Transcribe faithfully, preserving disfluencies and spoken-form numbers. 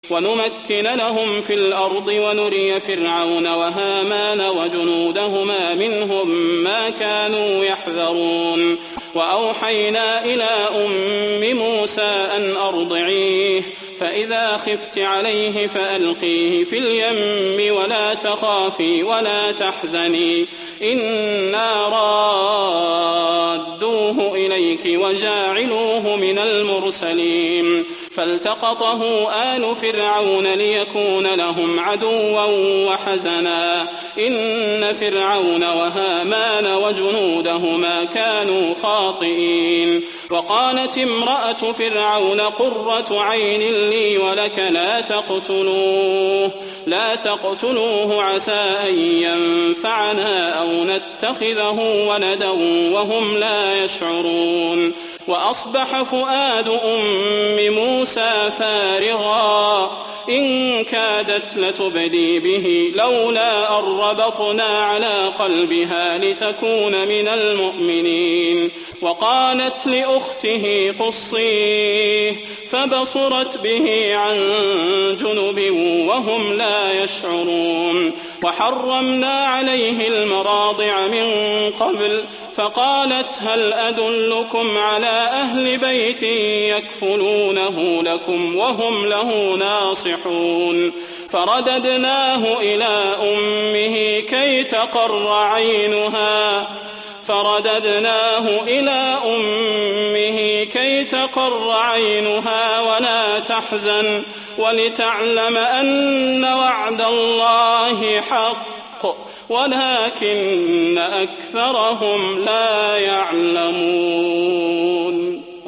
ونمكن لهم في الأرض ونري فرعون وهامان وجنودهما منهم ما كانوا يحذرون وأوحينا إلى أم موسى أن أرضعيه فإذا خفت عليه فألقيه في اليم ولا تخافي ولا تحزني إنا رادوه إليك وجاعلوه من المرسلين فالتقطه آل فرعون ليكون لهم عدوا وحزنا إن فرعون وهامان وجنودهما كانوا خاطئين وقالت امرأة فرعون قرة عين لي ولك لا تقتلوه لا تقتلوه عسى أن ينفعنا أو نتخذه ولدا وهم لا يشعرون وأصبح فؤاد أم موسى فارغا إن كادت لتبدي به لولا أن ربطنا على قلبها لتكون من المؤمنين وقالت لأخته قصيه فبصرت به عن جنب وهم لا يشعرون وحرمنا عليه المراضع من قبل فقالت هل أدلكم على أهل بيت يكفلونه لكم وهم له ناصحون فرددناه إلى أمه كي تقر عينها فرددناه إلى أمه كي تقر عينها ولا تحزن ولتعلم أن وعد الله حق ولكن أكثرهم لا يعلمون.